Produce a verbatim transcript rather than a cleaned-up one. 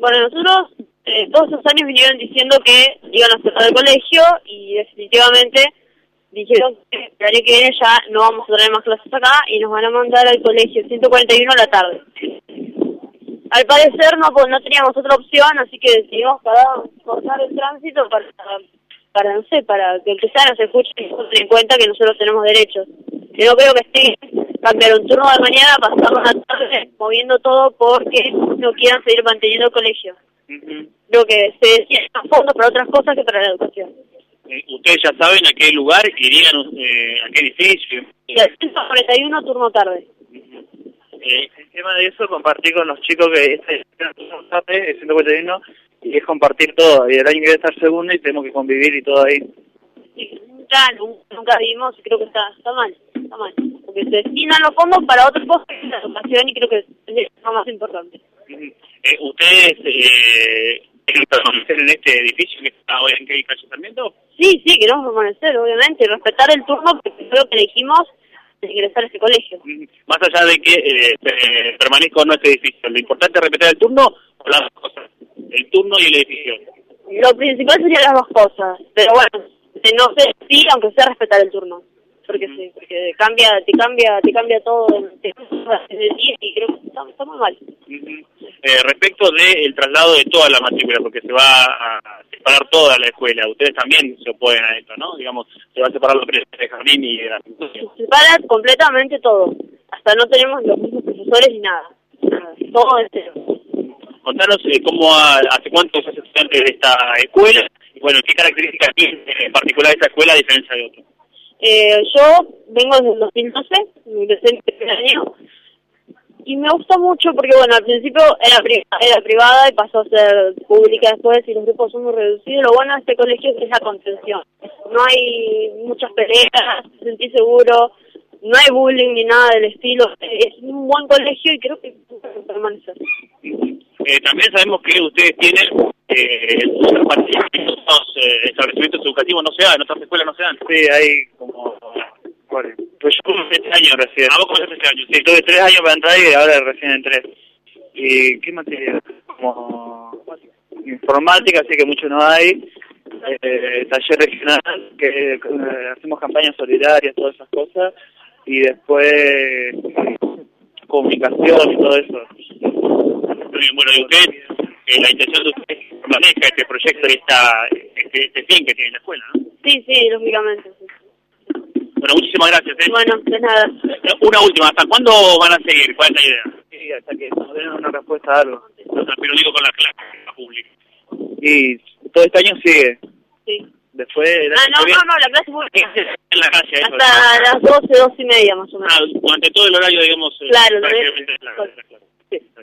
Bueno, nosotros eh, todos esos años vinieron diciendo que iban a cerrar el colegio y definitivamente dijeron que el año que viene ya no vamos a tener más clases acá y nos van a mandar al colegio ciento cuarenta y uno a la tarde. Al parecer no no teníamos otra opción, así que decidimos parar, cortar el tránsito para, para, no sé, para que el que sea nos escuche y nos den cuenta que nosotros tenemos derechos. Yo no creo que esté cambiar un turno de mañana, pasarlo a la tarde, moviendo todo porque no quieran seguir manteniendo el colegio. Uh-huh. Creo que se decía más fondos para otras cosas que para la educación. Eh, ¿Ustedes ya saben a qué lugar irían, eh, a qué edificio? Sí, al ciento cuarenta y uno turno tarde. Uh-huh. Eh, el tema de eso, compartir con los chicos que este turno tarde es ciento cuarenta y uno y es compartir todo. Y el año que viene estar segundo y tenemos que convivir y todo ahí. Sí, nunca, nunca vimos y creo que está, está mal, está mal. Porque se destinan los fondos para otras cosas que es la educación y creo que es lo más importante. Uh-huh. eh, ¿Ustedes eh, quieren permanecer en este edificio que está hoy en qué calle Sarmiento? Sí, sí, queremos permanecer, obviamente, y respetar el turno porque fue lo que elegimos de ingresar a ese colegio. Uh-huh. Más allá de que eh, eh, permanezca o no este edificio, ¿lo importante es respetar el turno o las dos cosas? El turno y el edificio. Lo principal serían las dos cosas, pero bueno, no sé si, aunque sea respetar el turno. Porque uh-huh. sí, porque cambia, te cambia, te cambia todo te cambia el día y creo que está, está muy mal. Uh-huh. Eh, respecto del traslado de toda la matrícula, porque se va a separar toda la escuela, ustedes también se oponen a esto, ¿no? Digamos, se va a separar los profesores de jardín y de la institución. Se separa completamente todo, hasta no tenemos los mismos profesores ni nada, nada todo de cero. Contanos eh, cómo, a, hace cuántos sos estudiantes de esta escuela y bueno, qué características tiene en particular esta escuela a diferencia de otras. Eh, yo vengo desde el dos mil doce, ingresé en el primer año, y me gustó mucho porque, bueno, al principio era, pri era privada y pasó a ser pública después y los grupos son muy reducidos. Lo bueno de este colegio es la contención. No hay muchas peleas, te sentís seguro, no hay bullying ni nada del estilo. Es un buen colegio y creo que puede permanecer. Eh, también sabemos que ustedes tienen eh, otros eh, establecimientos educativos, no se dan, en otras escuelas no se dan. Sí, hay como... Bueno, pues yo comencé este año recién. Ah, vos comenzaste este año. Sí, tuve tres años para entrar y ahora recién entré. ¿Y qué materia? Como informática, así que mucho no hay. Eh, taller regional, que eh, hacemos campañas solidarias, todas esas cosas. Y después comunicación y todo eso. Muy bien, bueno, y usted, eh, la intención de usted es que permanezca este proyecto y esta, este, este fin que tiene la escuela, ¿no? Sí, sí, lógicamente, sí. Bueno, muchísimas gracias. ¿eh? Bueno, de nada. Una última, ¿hasta cuándo van a seguir? ¿Cuál es la idea? Sí, hasta que nos den una respuesta a algo. Pero digo con la clase pública. Y todo este año sigue. Sí. Después... Ah, no, no, no, la clase pública. En la calle. Hasta eso, las doce, doce y media más o menos. Ah, durante todo el horario, digamos... Claro, eh, lo